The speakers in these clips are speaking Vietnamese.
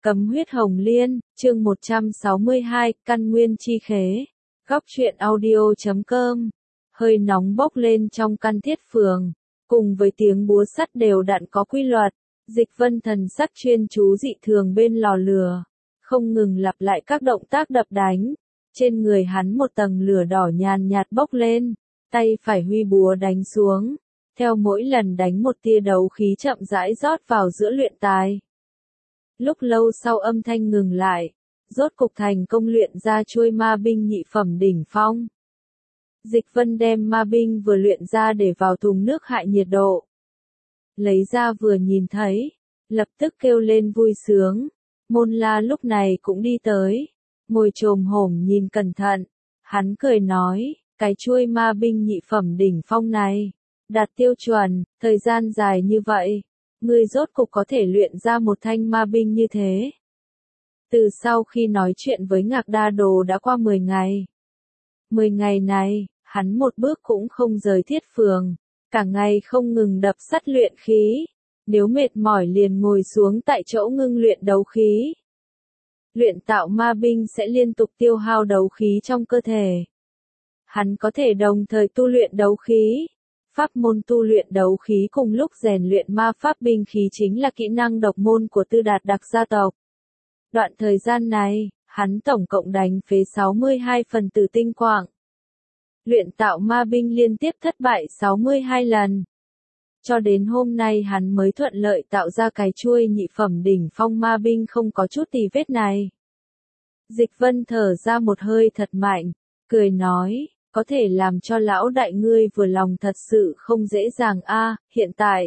Cấm huyết hồng liên, chương 162, căn nguyên chi khế. Góc truyện audio.com. Hơi nóng bốc lên trong căn thiết phường, cùng với tiếng búa sắt đều đặn có quy luật. Dịch Vân thần sắc chuyên chú dị thường bên lò lửa, không ngừng lặp lại các động tác đập đánh. Trên người hắn một tầng lửa đỏ nhàn nhạt bốc lên, tay phải huy búa đánh xuống. Theo mỗi lần đánh một tia đấu khí chậm rãi rót vào giữa luyện tài. Lúc lâu sau âm thanh ngừng lại, rốt cục thành công luyện ra chuôi ma binh nhị phẩm đỉnh phong. Dịch Vân đem ma binh vừa luyện ra để vào thùng nước hạ nhiệt độ. Lấy ra vừa nhìn thấy, lập tức kêu lên vui sướng. Môn La lúc này cũng đi tới, ngồi chồm hổm nhìn cẩn thận. Hắn cười nói, cái chuôi ma binh nhị phẩm đỉnh phong này, đạt tiêu chuẩn, thời gian dài như vậy. Ngươi rốt cục có thể luyện ra một thanh ma binh như thế. Từ sau khi nói chuyện với Ngạc Đa Đồ đã qua 10 ngày. 10 ngày này, hắn một bước cũng không rời thiết phường, cả ngày không ngừng đập sắt luyện khí. Nếu mệt mỏi liền ngồi xuống tại chỗ ngưng luyện đấu khí. Luyện tạo ma binh sẽ liên tục tiêu hao đấu khí trong cơ thể. Hắn có thể đồng thời tu luyện đấu khí. Pháp môn tu luyện đấu khí cùng lúc rèn luyện ma pháp binh khí chính là kỹ năng độc môn của Tư Đạt Đặc gia tộc. Đoạn thời gian này, hắn tổng cộng đánh phế 62 phần tử tinh quạng. Luyện tạo ma binh liên tiếp thất bại 62 lần. Cho đến hôm nay hắn mới thuận lợi tạo ra cái chuôi nhị phẩm đỉnh phong ma binh không có chút tì vết này. Dịch Vân thở ra một hơi thật mạnh, cười nói. Có thể làm cho lão đại ngươi vừa lòng thật sự không dễ dàng a. Hiện tại,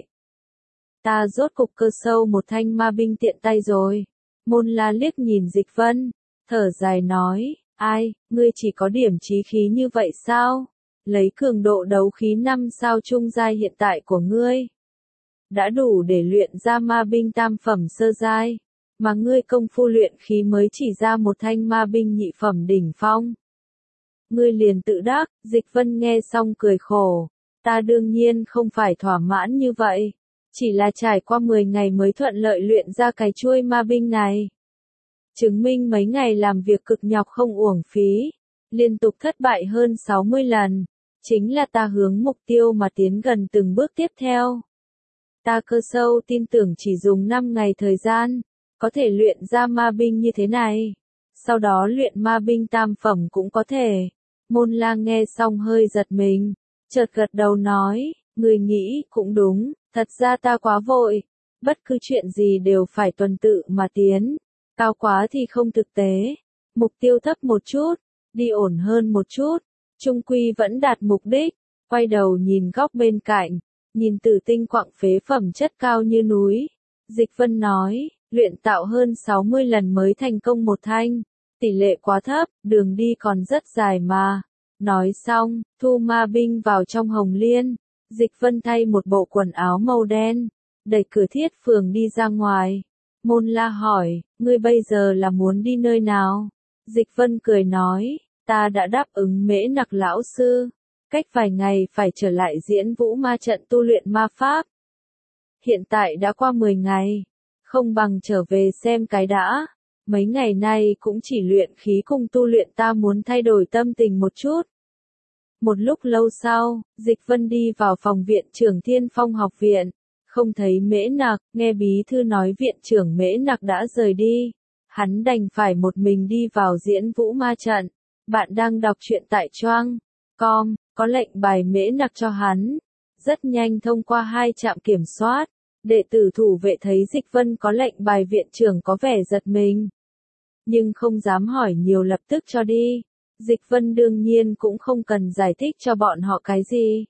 ta rốt cục cơ sâu một thanh ma binh tiện tay rồi. Môn La liếc nhìn Dịch Vân, thở dài nói, ai, ngươi chỉ có điểm chí khí như vậy sao? Lấy cường độ đấu khí 5 sao trung giai hiện tại của ngươi, đã đủ để luyện ra ma binh tam phẩm sơ giai, mà ngươi công phu luyện khí mới chỉ ra một thanh ma binh nhị phẩm đỉnh phong. Ngươi liền tự đắc. Dịch Vân nghe xong cười khổ. Ta đương nhiên không phải thỏa mãn như vậy. Chỉ là trải qua 10 ngày mới thuận lợi luyện ra cái chuôi ma binh này. Chứng minh mấy ngày làm việc cực nhọc không uổng phí. Liên tục thất bại hơn 60 lần. Chính là ta hướng mục tiêu mà tiến gần từng bước tiếp theo. Ta cơ sâu tin tưởng chỉ dùng 5 ngày thời gian, có thể luyện ra ma binh như thế này. Sau đó luyện ma binh tam phẩm cũng có thể. Môn La nghe xong hơi giật mình, chợt gật đầu nói, người nghĩ cũng đúng, thật ra ta quá vội, bất cứ chuyện gì đều phải tuần tự mà tiến, cao quá thì không thực tế, mục tiêu thấp một chút, đi ổn hơn một chút, chung quy vẫn đạt mục đích. Quay đầu nhìn góc bên cạnh, nhìn Tử tinh quặng phế phẩm chất cao như núi, Dịch Vân nói, luyện tạo hơn 60 lần mới thành công một thanh. Tỷ lệ quá thấp, đường đi còn rất dài mà. Nói xong, thu ma binh vào trong hồng liên. Dịch Vân thay một bộ quần áo màu đen, đẩy cửa thiết phường đi ra ngoài. Môn La hỏi, ngươi bây giờ là muốn đi nơi nào? Dịch Vân cười nói, ta đã đáp ứng Mễ Nặc lão sư. Cách vài ngày phải trở lại diễn vũ ma trận tu luyện ma pháp. Hiện tại đã qua 10 ngày, không bằng trở về xem cái đã. Mấy ngày nay cũng chỉ luyện khí cùng tu luyện, ta muốn thay đổi tâm tình một chút. Một lúc lâu sau, Dịch Vân đi vào phòng viện trưởng Thiên Phong học viện, không thấy Mễ Nặc, nghe bí thư nói viện trưởng Mễ Nặc đã rời đi. Hắn đành phải một mình đi vào diễn vũ ma trận. Bạn đang đọc truyện tại Choang.com, có lệnh bài Mễ Nặc cho hắn. Rất nhanh thông qua 2 trạm kiểm soát, đệ tử thủ vệ thấy Dịch Vân có lệnh bài viện trưởng có vẻ giật mình. Nhưng không dám hỏi nhiều lập tức cho đi. Dịch Vân đương nhiên cũng không cần giải thích cho bọn họ cái gì.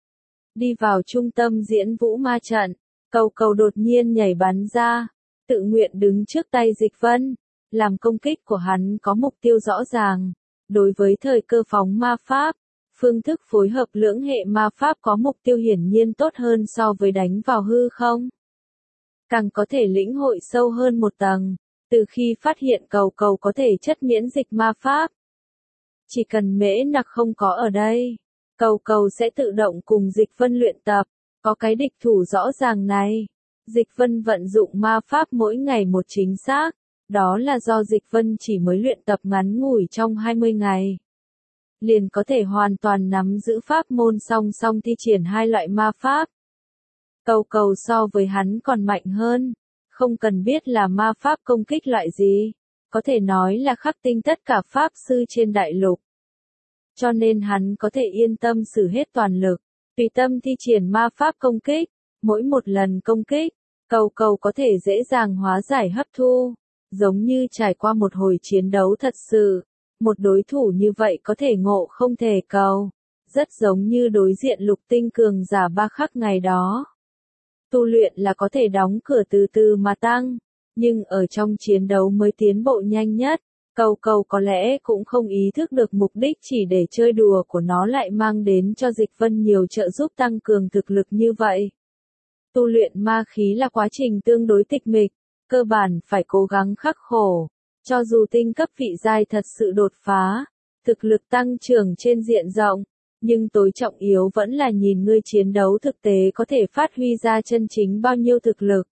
Đi vào trung tâm diễn vũ ma trận, Cầu Cầu đột nhiên nhảy bắn ra, tự nguyện đứng trước tay Dịch Vân. Làm công kích của hắn có mục tiêu rõ ràng. Đối với thời cơ phóng ma pháp, phương thức phối hợp lưỡng hệ ma pháp có mục tiêu hiển nhiên tốt hơn so với đánh vào hư không. Càng có thể lĩnh hội sâu hơn một tầng. Từ khi phát hiện Cầu Cầu có thể chất miễn dịch ma pháp, chỉ cần Mễ Nặc không có ở đây, Cầu Cầu sẽ tự động cùng Dịch Vân luyện tập. Có cái địch thủ rõ ràng này, Dịch Vân vận dụng ma pháp mỗi ngày một chính xác, Đó là do Dịch Vân chỉ mới luyện tập ngắn ngủi trong 20 ngày. Liền có thể hoàn toàn nắm giữ pháp môn song song thi triển hai loại ma pháp. Cầu cầu so với hắn còn mạnh hơn, không cần biết là ma pháp công kích loại gì, có thể nói là khắc tinh tất cả pháp sư trên đại lục. Cho nên hắn có thể yên tâm sử hết toàn lực, tùy tâm thi triển ma pháp công kích, mỗi một lần công kích, cầu cầu có thể dễ dàng hóa giải hấp thu, giống như trải qua một hồi chiến đấu thật sự. Một đối thủ như vậy có thể ngộ không thể cầu, rất giống như đối diện lục tinh cường giả ba khắc ngày đó. Tu luyện là có thể đóng cửa từ từ mà tăng, nhưng ở trong chiến đấu mới tiến bộ nhanh nhất, cầu cầu có lẽ cũng không ý thức được mục đích chỉ để chơi đùa của nó lại mang đến cho Dịch Vân nhiều trợ giúp tăng cường thực lực như vậy. Tu luyện ma khí là quá trình tương đối tịch mịch, cơ bản phải cố gắng khắc khổ. Cho dù tinh cấp vị giai thật sự đột phá, thực lực tăng trưởng trên diện rộng, nhưng tối trọng yếu vẫn là nhìn ngươi chiến đấu thực tế có thể phát huy ra chân chính bao nhiêu thực lực.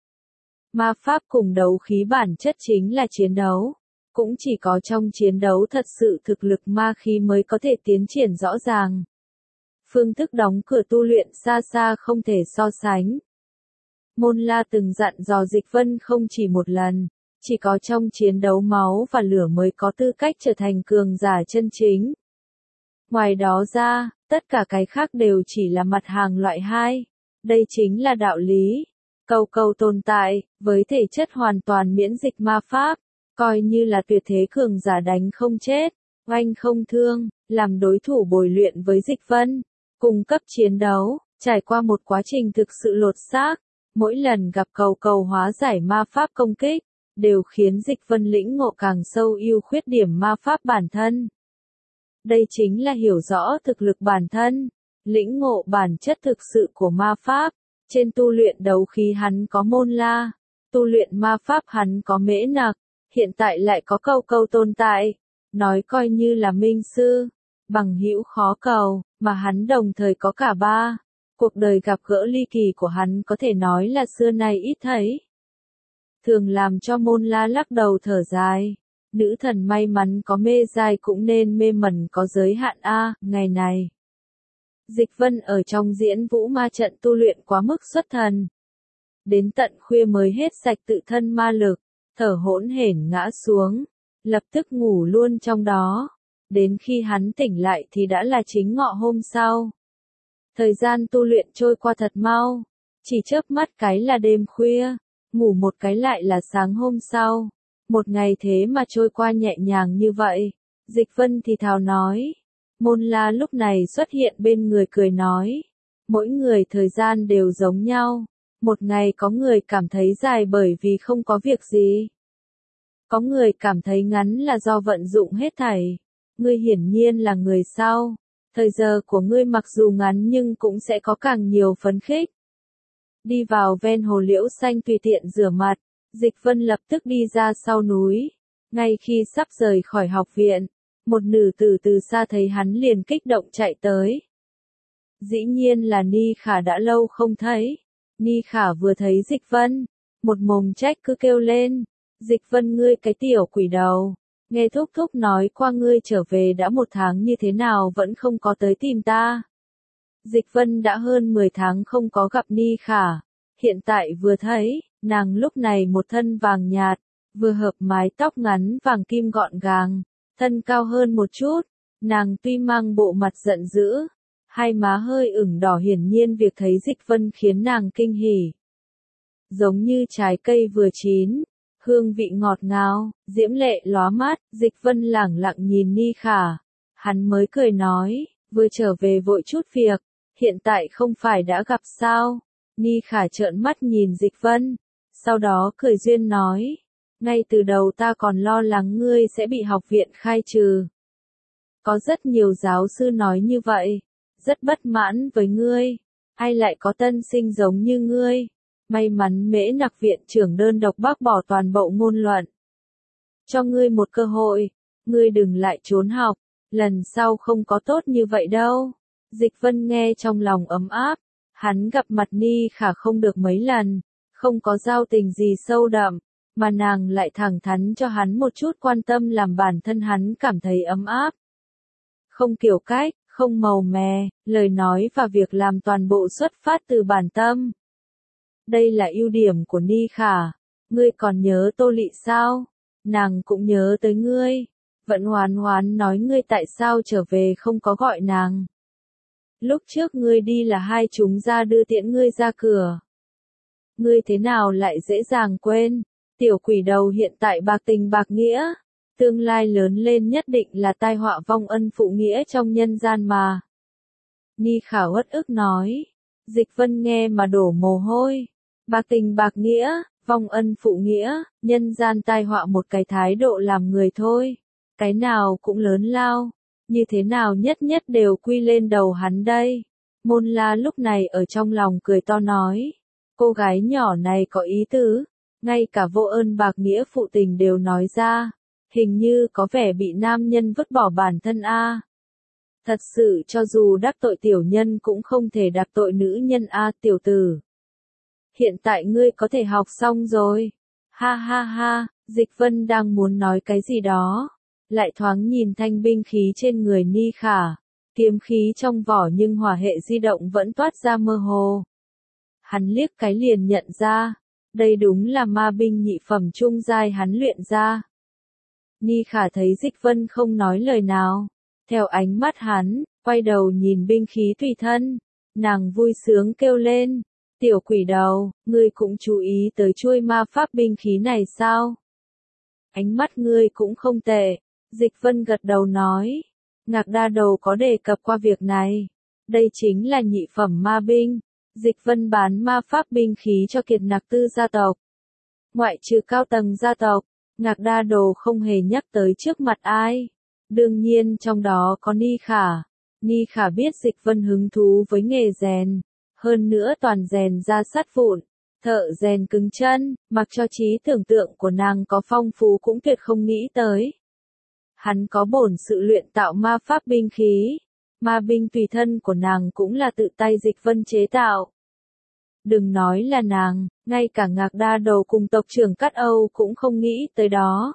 Ma pháp cùng đấu khí bản chất chính là chiến đấu, cũng chỉ có trong chiến đấu thật sự thực lực ma khí mới có thể tiến triển rõ ràng. Phương thức đóng cửa tu luyện xa xa không thể so sánh. Môn La từng dặn dò Dịch Vân không chỉ một lần. Chỉ có trong chiến đấu máu và lửa mới có tư cách trở thành cường giả chân chính. Ngoài đó ra, tất cả cái khác đều chỉ là mặt hàng loại 2. Đây chính là đạo lý. Cầu cầu tồn tại, với thể chất hoàn toàn miễn dịch ma pháp, coi như là tuyệt thế cường giả đánh không chết, oanh không thương, làm đối thủ bồi luyện với Dịch Vân. Cùng cấp chiến đấu, trải qua một quá trình thực sự lột xác, mỗi lần gặp cầu cầu hóa giải ma pháp công kích, đều khiến Dịch Vân lĩnh ngộ càng sâu ưu khuyết điểm ma pháp bản thân. Đây chính là hiểu rõ thực lực bản thân, lĩnh ngộ bản chất thực sự của ma pháp. Trên tu luyện đấu khí hắn có Môn La, tu luyện ma pháp hắn có Mễ Nặc, hiện tại lại có cầu cầu tồn tại. Nói coi như là minh sư, bằng hữu khó cầu, mà hắn đồng thời có cả ba. Cuộc đời gặp gỡ ly kỳ của hắn có thể nói là xưa nay ít thấy. Thường làm cho Môn La lắc đầu thở dài. Nữ thần may mắn có mê giai cũng nên mê mẩn có giới hạn a, ngày này. Dịch Vân ở trong diễn vũ ma trận tu luyện quá mức xuất thần. Đến tận khuya mới hết sạch tự thân ma lực, thở hỗn hển ngã xuống, lập tức ngủ luôn trong đó. Đến khi hắn tỉnh lại thì đã là chính ngọ hôm sau. Thời gian tu luyện trôi qua thật mau, chỉ chớp mắt cái là đêm khuya. Ngủ một cái lại là sáng hôm sau. Một ngày thế mà trôi qua nhẹ nhàng như vậy. Dịch Vân thì thào nói. Môn La lúc này xuất hiện bên người cười nói. Mỗi người thời gian đều giống nhau. Một ngày có người cảm thấy dài bởi vì không có việc gì. Có người cảm thấy ngắn là do vận dụng hết thảy. Ngươi hiển nhiên là người sau. Thời giờ của ngươi mặc dù ngắn nhưng cũng sẽ có càng nhiều phấn khích. Đi vào ven hồ liễu xanh tùy tiện rửa mặt, Dịch Vân lập tức đi ra sau núi. Ngay khi sắp rời khỏi học viện, một nữ tử từ xa thấy hắn liền kích động chạy tới. Dĩ nhiên là Ni Khả đã lâu không thấy. Ni Khả vừa thấy Dịch Vân, một mồm trách cứ kêu lên. Dịch Vân ngươi cái tiểu quỷ đầu, nghe thúc thúc nói qua ngươi trở về đã 1 tháng như thế nào vẫn không có tới tìm ta. Dịch Vân đã hơn 10 tháng không có gặp Ni Khả, hiện tại vừa thấy, nàng lúc này một thân vàng nhạt, vừa hợp mái tóc ngắn vàng kim gọn gàng, thân cao hơn một chút, nàng tuy mang bộ mặt giận dữ, hai má hơi ửng đỏ hiển nhiên việc thấy Dịch Vân khiến nàng kinh hỉ. Giống như trái cây vừa chín, hương vị ngọt ngào, diễm lệ lóa mắt, Dịch Vân lẳng lặng nhìn Ni Khả, hắn mới cười nói, vừa trở về vội chút việc. Hiện tại không phải đã gặp sao? Ni Khả trợn mắt nhìn Dịch Vân, sau đó cười duyên nói, ngay từ đầu ta còn lo lắng ngươi sẽ bị học viện khai trừ. Có rất nhiều giáo sư nói như vậy, rất bất mãn với ngươi, ai lại có tân sinh giống như ngươi. May mắn Mễ Nặc viện trưởng đơn độc bác bỏ toàn bộ ngôn luận. Cho ngươi một cơ hội, ngươi đừng lại trốn học, lần sau không có tốt như vậy đâu. Dịch Vân nghe trong lòng ấm áp, hắn gặp mặt Ni Khả không được mấy lần, không có giao tình gì sâu đậm, mà nàng lại thẳng thắn cho hắn một chút quan tâm làm bản thân hắn cảm thấy ấm áp. Không kiểu cách, không màu mè, lời nói và việc làm toàn bộ xuất phát từ bản tâm. Đây là ưu điểm của Ni Khả. Ngươi còn nhớ Tô Lị sao? Nàng cũng nhớ tới ngươi. Vẫn Hoán Hoán nói ngươi tại sao trở về không có gọi nàng. Lúc trước ngươi đi là hai chúng ra đưa tiễn ngươi ra cửa. Ngươi thế nào lại dễ dàng quên? Tiểu quỷ đầu hiện tại bạc tình bạc nghĩa. Tương lai lớn lên nhất định là tai họa vong ân phụ nghĩa trong nhân gian mà. Ni Khả uất ức nói. Dịch Vân nghe mà đổ mồ hôi. Bạc tình bạc nghĩa, vong ân phụ nghĩa, nhân gian tai họa một cái thái độ làm người thôi. Cái nào cũng lớn lao. Như thế nào nhất nhất đều quy lên đầu hắn đây. Môn La lúc này ở trong lòng cười to nói. Cô gái nhỏ này có ý tứ. Ngay cả vô ơn bạc nghĩa phụ tình đều nói ra. Hình như có vẻ bị nam nhân vứt bỏ bản thân a. Thật sự cho dù đắc tội tiểu nhân cũng không thể đắc tội nữ nhân a tiểu tử. Hiện tại ngươi có thể học xong rồi. Ha ha ha, Dịch Vân đang muốn nói cái gì đó. Lại thoáng nhìn thanh binh khí trên người Ni Khả. Kiếm khí trong vỏ nhưng hỏa hệ di động vẫn toát ra mơ hồ. Hắn liếc cái liền nhận ra. Đây đúng là ma binh nhị phẩm trung giai hắn luyện ra. Ni Khả thấy Dịch Vân không nói lời nào. Theo ánh mắt hắn, quay đầu nhìn binh khí tùy thân. Nàng vui sướng kêu lên. Tiểu quỷ đầu, ngươi cũng chú ý tới chuôi ma pháp binh khí này sao? Ánh mắt ngươi cũng không tệ. Dịch Vân gật đầu nói. Ngạc Đa Đầu có đề cập qua việc này. Đây chính là nhị phẩm ma binh. Dịch Vân bán ma pháp binh khí cho Kiệt Nặc Tư gia tộc. Ngoại trừ cao tầng gia tộc, Ngạc Đa Đầu không hề nhắc tới trước mặt ai. Đương nhiên trong đó có Ni Khả. Ni Khả biết Dịch Vân hứng thú với nghề rèn. Hơn nữa toàn rèn ra sắt vụn. Thợ rèn cứng chân, mặc cho trí tưởng tượng của nàng có phong phú cũng tuyệt không nghĩ tới. Hắn có bổn sự luyện tạo ma pháp binh khí. Ma binh tùy thân của nàng cũng là tự tay Dịch Vân chế tạo. Đừng nói là nàng, ngay cả Ngạc Đa Đầu cùng tộc trưởng Cát Âu cũng không nghĩ tới đó.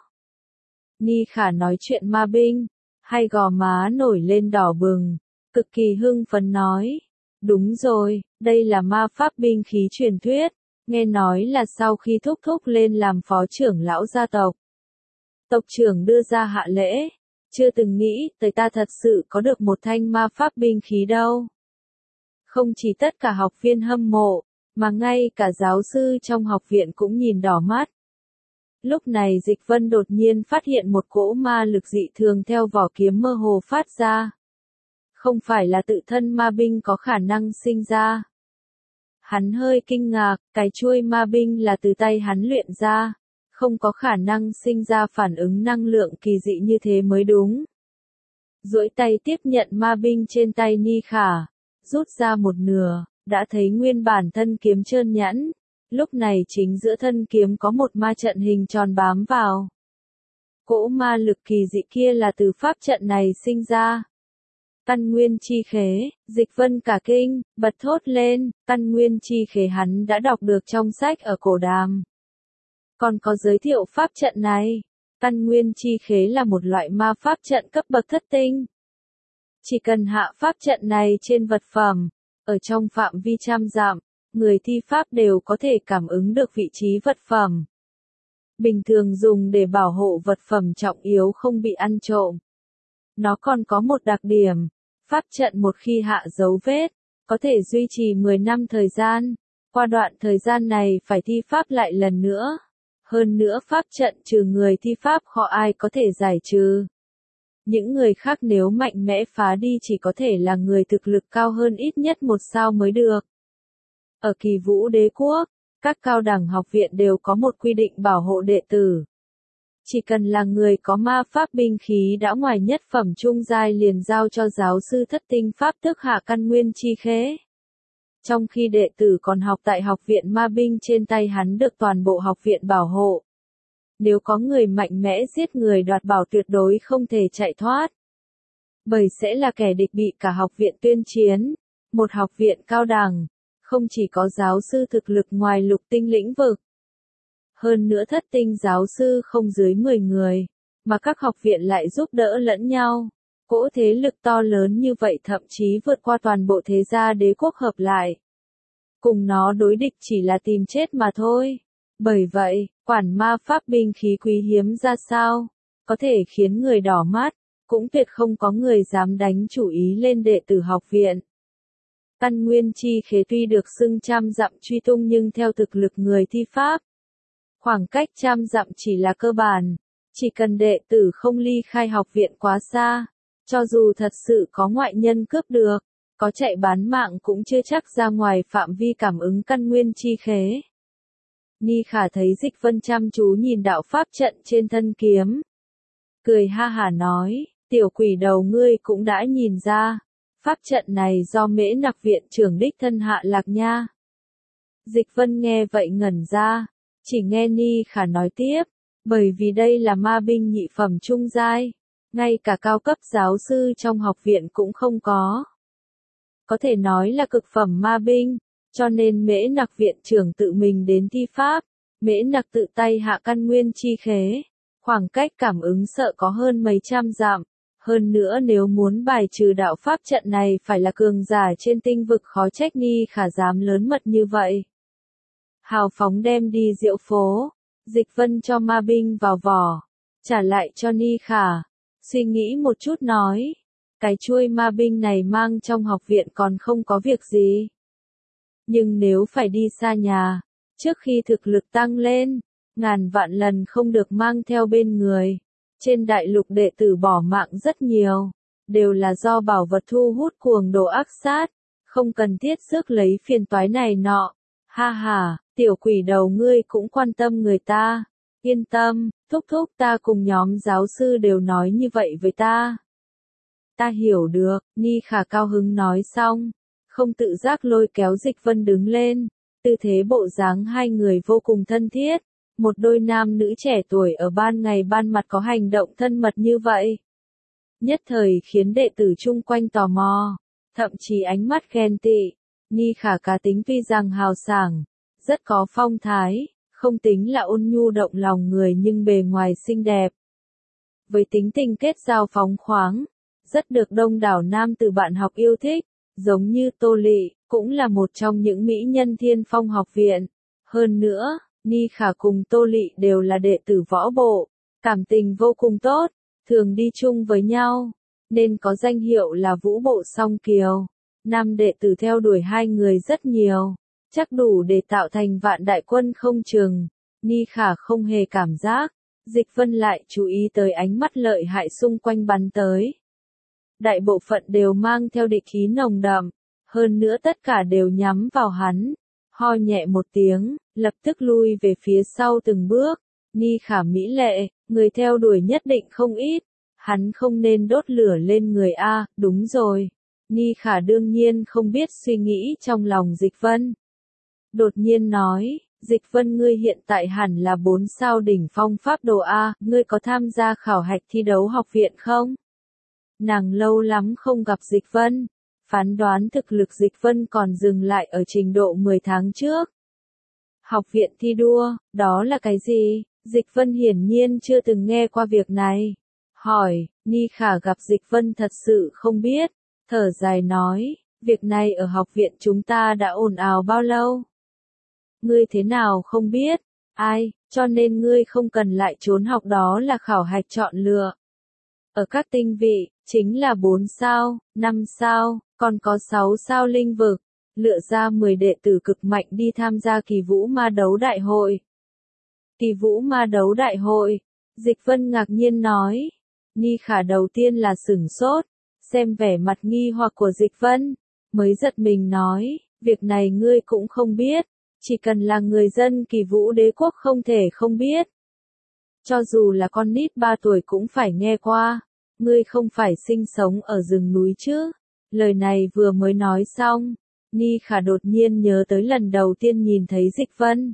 Ni Khả nói chuyện ma binh, hai gò má nổi lên đỏ bừng, cực kỳ hưng phấn nói. Đúng rồi, đây là ma pháp binh khí truyền thuyết, nghe nói là sau khi thúc thúc lên làm phó trưởng lão gia tộc. Tộc trưởng đưa ra hạ lễ, chưa từng nghĩ tới ta thật sự có được một thanh ma pháp binh khí đâu. Không chỉ tất cả học viên hâm mộ, mà ngay cả giáo sư trong học viện cũng nhìn đỏ mắt. Lúc này Dịch Vân đột nhiên phát hiện một cỗ ma lực dị thường theo vỏ kiếm mơ hồ phát ra. Không phải là tự thân ma binh có khả năng sinh ra. Hắn hơi kinh ngạc, cái chuôi ma binh là từ tay hắn luyện ra. Không có khả năng sinh ra phản ứng năng lượng kỳ dị như thế mới đúng. Duỗi tay tiếp nhận ma binh trên tay Ni Khả, rút ra một nửa, đã thấy nguyên bản thân kiếm trơn nhẵn. Lúc này chính giữa thân kiếm có một ma trận hình tròn bám vào. Cỗ ma lực kỳ dị kia là từ pháp trận này sinh ra. Căn nguyên chi khế, Dịch Vân cả kinh, bật thốt lên, căn nguyên chi khế hắn đã đọc được trong sách ở cổ đàm. Còn có giới thiệu pháp trận này. Căn nguyên chi khế là một loại ma pháp trận cấp bậc thất tinh. Chỉ cần hạ pháp trận này trên vật phẩm, ở trong phạm vi trăm dặm, người thi pháp đều có thể cảm ứng được vị trí vật phẩm. Bình thường dùng để bảo hộ vật phẩm trọng yếu không bị ăn trộm. Nó còn có một đặc điểm, pháp trận một khi hạ dấu vết, có thể duy trì 10 năm thời gian. Qua đoạn thời gian này phải thi pháp lại lần nữa. Hơn nữa pháp trận trừ người thi pháp khó ai có thể giải trừ. Những người khác nếu mạnh mẽ phá đi chỉ có thể là người thực lực cao hơn ít nhất một sao mới được. Ở Kỳ Vũ Đế Quốc, các cao đẳng học viện đều có một quy định bảo hộ đệ tử. Chỉ cần là người có ma pháp binh khí đã ngoài nhất phẩm trung giai liền giao cho giáo sư thất tinh pháp thức hạ căn nguyên chi khế. Trong khi đệ tử còn học tại học viện ma binh trên tay hắn được toàn bộ học viện bảo hộ. Nếu có người mạnh mẽ giết người đoạt bảo tuyệt đối không thể chạy thoát. Bởi sẽ là kẻ địch bị cả học viện tuyên chiến. Một học viện cao đẳng, không chỉ có giáo sư thực lực ngoài lục tinh lĩnh vực. Hơn nữa thất tinh giáo sư không dưới 10 người, mà các học viện lại giúp đỡ lẫn nhau. Cỗ thế lực to lớn như vậy thậm chí vượt qua toàn bộ thế gia đế quốc hợp lại. Cùng nó đối địch chỉ là tìm chết mà thôi. Bởi vậy, quản ma pháp binh khí quý hiếm ra sao, có thể khiến người đỏ mắt, cũng tuyệt không có người dám đánh chủ ý lên đệ tử học viện. Căn nguyên chi khế tuy được xưng trăm dặm truy tung nhưng theo thực lực người thi pháp, khoảng cách trăm dặm chỉ là cơ bản, chỉ cần đệ tử không ly khai học viện quá xa, cho dù thật sự có ngoại nhân cướp được, có chạy bán mạng cũng chưa chắc ra ngoài phạm vi cảm ứng căn nguyên chi khế. Ni Khả thấy Dịch Vân chăm chú nhìn đạo pháp trận trên thân kiếm. Cười ha hả nói, tiểu quỷ đầu ngươi cũng đã nhìn ra, pháp trận này do Mễ Nặc viện trưởng đích thân hạ lạc nha. Dịch Vân nghe vậy ngẩn ra, chỉ nghe Ni Khả nói tiếp, bởi vì đây là ma binh nhị phẩm trung giai, ngay cả cao cấp giáo sư trong học viện cũng không có. Có thể nói là cực phẩm ma binh, cho nên Mễ Nặc viện trưởng tự mình đến thi pháp, Mễ Nặc tự tay hạ căn nguyên chi khế, khoảng cách cảm ứng sợ có hơn mấy trăm dặm. Hơn nữa nếu muốn bài trừ đạo pháp trận này phải là cường giả trên tinh vực, khó trách Ni Khả dám lớn mật như vậy. Hào phóng đem đi diệu phố, Dịch Vân cho ma binh vào vỏ, trả lại cho Ni Khả, suy nghĩ một chút nói, cái chuôi ma binh này mang trong học viện còn không có việc gì. Nhưng nếu phải đi xa nhà, trước khi thực lực tăng lên, ngàn vạn lần không được mang theo bên người. Trên đại lục đệ tử bỏ mạng rất nhiều, đều là do bảo vật thu hút cuồng đồ ác sát, không cần thiết rước lấy phiền toái này nọ. Ha ha, tiểu quỷ đầu ngươi cũng quan tâm người ta. Yên tâm, thúc thúc ta cùng nhóm giáo sư đều nói như vậy với ta. Ta hiểu được, Ni Khả cao hứng nói xong, không tự giác lôi kéo Dịch Vân đứng lên, tư thế bộ dáng hai người vô cùng thân thiết. Một đôi nam nữ trẻ tuổi ở ban ngày ban mặt có hành động thân mật như vậy. Nhất thời khiến đệ tử chung quanh tò mò, thậm chí ánh mắt ghen tị. Ni Khả cá tính tuy rằng hào sảng, rất có phong thái, không tính là ôn nhu động lòng người nhưng bề ngoài xinh đẹp. Với tính tình kết giao phóng khoáng, rất được đông đảo nam tử bạn học yêu thích, giống như Tô Lị, cũng là một trong những mỹ nhân thiên phong học viện. Hơn nữa, Ni Khả cùng Tô Lị đều là đệ tử võ bộ, cảm tình vô cùng tốt, thường đi chung với nhau, nên có danh hiệu là vũ bộ song kiều. Nam đệ tử theo đuổi hai người rất nhiều, chắc đủ để tạo thành vạn đại quân không chừng. Ni Khả không hề cảm giác, Dịch Vân lại chú ý tới ánh mắt lợi hại xung quanh bắn tới. Đại bộ phận đều mang theo địch khí nồng đậm, hơn nữa tất cả đều nhắm vào hắn. Ho nhẹ một tiếng, lập tức lui về phía sau từng bước. Ni Khả mỹ lệ, người theo đuổi nhất định không ít. Hắn không nên đốt lửa lên người a, đúng rồi. Ni Khả đương nhiên không biết suy nghĩ trong lòng Dịch Vân. Đột nhiên nói, Dịch Vân ngươi hiện tại hẳn là 4 sao đỉnh phong pháp đồ A, ngươi có tham gia khảo hạch thi đấu học viện không? Nàng lâu lắm không gặp Dịch Vân. Phán đoán thực lực Dịch Vân còn dừng lại ở trình độ 10 tháng trước. Học viện thi đua, đó là cái gì? Dịch Vân hiển nhiên chưa từng nghe qua việc này. Hỏi, Ni Khả gặp Dịch Vân thật sự không biết. Thở dài nói, việc này ở học viện chúng ta đã ồn ào bao lâu? Ngươi thế nào không biết? Ai, cho nên ngươi không cần lại trốn học, đó là khảo hạch chọn lựa. Ở các tinh vị, chính là 4 sao, 5 sao, còn có 6 sao linh vực, lựa ra 10 đệ tử cực mạnh đi tham gia kỳ vũ ma đấu đại hội. Kỳ vũ ma đấu đại hội, Dịch Vân ngạc nhiên nói. Ni Khả đầu tiên là sửng sốt, xem vẻ mặt nghi hoặc của Dịch Vân, mới giật mình nói, việc này ngươi cũng không biết, chỉ cần là người dân kỳ vũ đế quốc không thể không biết. Cho dù là con nít 3 tuổi cũng phải nghe qua, ngươi không phải sinh sống ở rừng núi chứ? Lời này vừa mới nói xong, Ni Khả đột nhiên nhớ tới lần đầu tiên nhìn thấy Dịch Vân.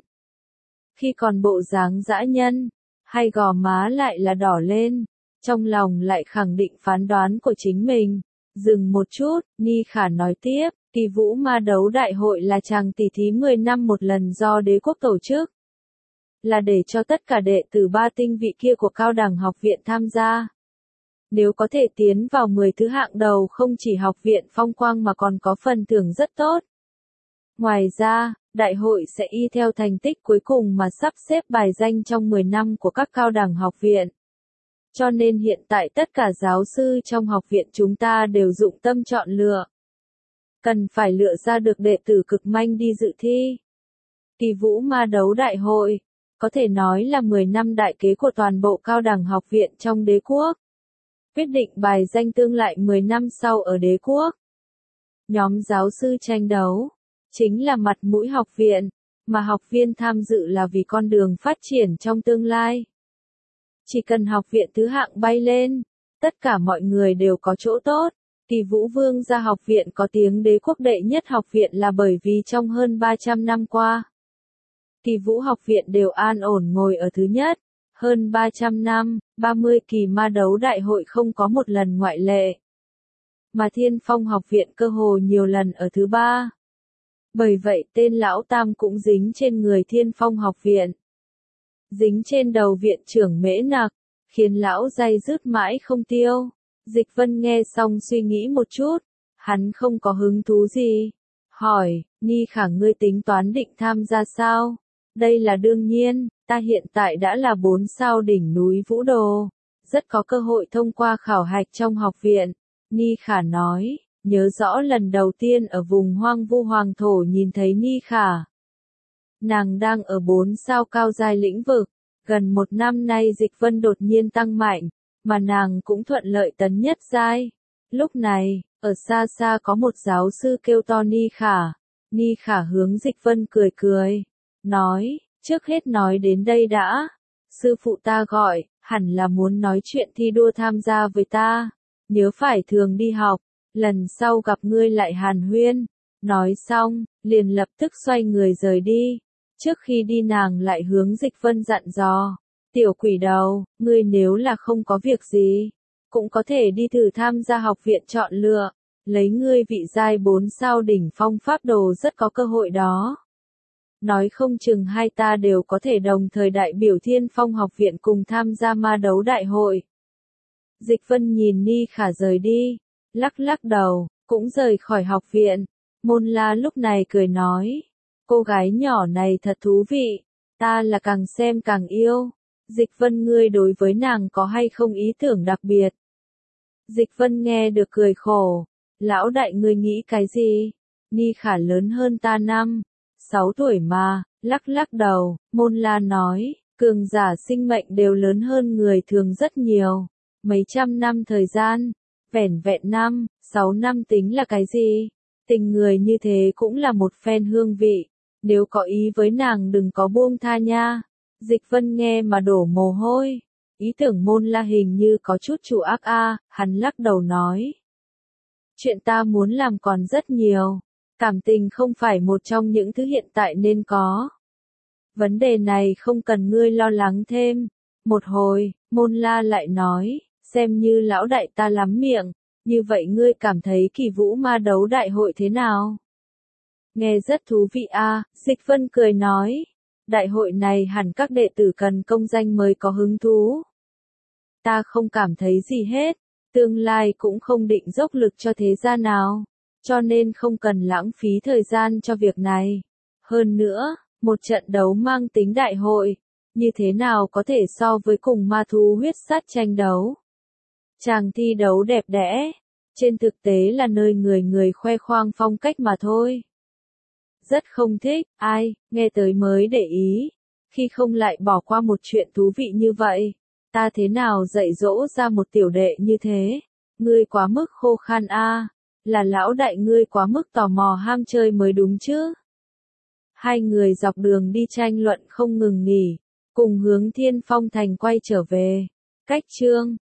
Khi còn bộ dáng dã nhân, hay gò má lại là đỏ lên, trong lòng lại khẳng định phán đoán của chính mình. Dừng một chút, Ni Khả nói tiếp, kỳ vũ ma đấu đại hội là chàng tỷ thí 10 năm một lần do đế quốc tổ chức. là để cho tất cả đệ tử 3 tinh vị kia của cao đẳng học viện tham gia. Nếu có thể tiến vào 10 thứ hạng đầu không chỉ học viện phong quang mà còn có phần thưởng rất tốt. Ngoài ra, đại hội sẽ y theo thành tích cuối cùng mà sắp xếp bài danh trong 10 năm của các cao đẳng học viện. Cho nên hiện tại tất cả giáo sư trong học viện chúng ta đều dụng tâm chọn lựa. Cần phải lựa ra được đệ tử cực manh đi dự thi. Kỳ vũ ma đấu đại hội, có thể nói là 10 năm đại kế của toàn bộ cao đẳng học viện trong đế quốc. Quyết định bài danh tương lại 10 năm sau ở đế quốc. Nhóm giáo sư tranh đấu, chính là mặt mũi học viện, mà học viên tham dự là vì con đường phát triển trong tương lai. Chỉ cần học viện thứ hạng bay lên, tất cả mọi người đều có chỗ tốt. Kỳ Vũ Vương gia học viện có tiếng đế quốc đệ nhất học viện là bởi vì trong hơn 300 năm qua, Kỳ Vũ học viện đều an ổn ngồi ở thứ nhất. Hơn 300 năm, 30 kỳ ma đấu đại hội không có một lần ngoại lệ. Mà Thiên Phong học viện cơ hồ nhiều lần ở thứ 3. Bởi vậy tên lão tam cũng dính trên người Thiên Phong học viện. Dính trên đầu viện trưởng Mễ Nặc, khiến lão day dứt mãi không tiêu. Dịch Vân nghe xong suy nghĩ một chút, hắn không có hứng thú gì. Hỏi, Ni Khả ngươi tính toán định tham gia sao? Đây là đương nhiên, ta hiện tại đã là 4 sao đỉnh núi Vũ Đồ, rất có cơ hội thông qua khảo hạch trong học viện. Ni Khả nói, nhớ rõ lần đầu tiên ở vùng hoang vu hoàng thổ nhìn thấy Ni Khả. Nàng đang ở 4 sao cao giai lĩnh vực, gần 1 năm nay Dịch Vân đột nhiên tăng mạnh, mà nàng cũng thuận lợi tấn nhất giai. Lúc này, ở xa xa có một giáo sư kêu to Ni Khả. Ni Khả hướng Dịch Vân cười cười, nói, trước hết nói đến đây đã. Sư phụ ta gọi, hẳn là muốn nói chuyện thi đua tham gia với ta. Nhớ phải thường đi học, lần sau gặp ngươi lại hàn huyên. Nói xong, liền lập tức xoay người rời đi. Trước khi đi nàng lại hướng Dịch Vân dặn dò. Tiểu quỷ đầu, ngươi nếu là không có việc gì, cũng có thể đi thử tham gia học viện chọn lựa. Lấy ngươi vị giai 4 sao đỉnh phong pháp đồ rất có cơ hội đó. Nói không chừng hai ta đều có thể đồng thời đại biểu Thiên Phong học viện cùng tham gia ma đấu đại hội. Dịch Vân nhìn Ni Khả rời đi, lắc lắc đầu, cũng rời khỏi học viện. Môn La lúc này cười nói, cô gái nhỏ này thật thú vị, ta là càng xem càng yêu. Dịch Vân ngươi đối với nàng có hay không ý tưởng đặc biệt? Dịch Vân nghe được cười khổ, lão đại ngươi nghĩ cái gì? Ni Khả lớn hơn ta 6 tuổi mà, lắc lắc đầu, Môn La nói, cường giả sinh mệnh đều lớn hơn người thường rất nhiều. Mấy trăm năm thời gian, vẻn vẹn 6 năm tính là cái gì? Tình người như thế cũng là một phen hương vị, nếu có ý với nàng đừng có buông tha nha. Dịch Vân nghe mà đổ mồ hôi, ý tưởng Môn La hình như có chút chủ ác hắn lắc đầu nói. Chuyện ta muốn làm còn rất nhiều, cảm tình không phải một trong những thứ hiện tại nên có. Vấn đề này không cần ngươi lo lắng thêm. Một hồi, Môn La lại nói, xem như lão đại ta lắm miệng, như vậy ngươi cảm thấy Kỳ Vũ ma đấu đại hội thế nào? Nghe rất thú vị Dịch Vân cười nói. Đại hội này hẳn các đệ tử cần công danh mới có hứng thú. Ta không cảm thấy gì hết, tương lai cũng không định dốc lực cho thế gia nào, cho nên không cần lãng phí thời gian cho việc này. Hơn nữa, một trận đấu mang tính đại hội, như thế nào có thể so với cùng ma thú huyết sát tranh đấu. Chàng thi đấu đẹp đẽ, trên thực tế là nơi người người khoe khoang phong cách mà thôi. Rất không thích, nghe tới mới để ý, khi không lại bỏ qua một chuyện thú vị như vậy. Ta thế nào dạy dỗ ra một tiểu đệ như thế? Ngươi quá mức khô khan là lão đại ngươi quá mức tò mò ham chơi mới đúng chứ. Hai người dọc đường đi tranh luận không ngừng nghỉ, cùng hướng Thiên Phong thành quay trở về. Cách chương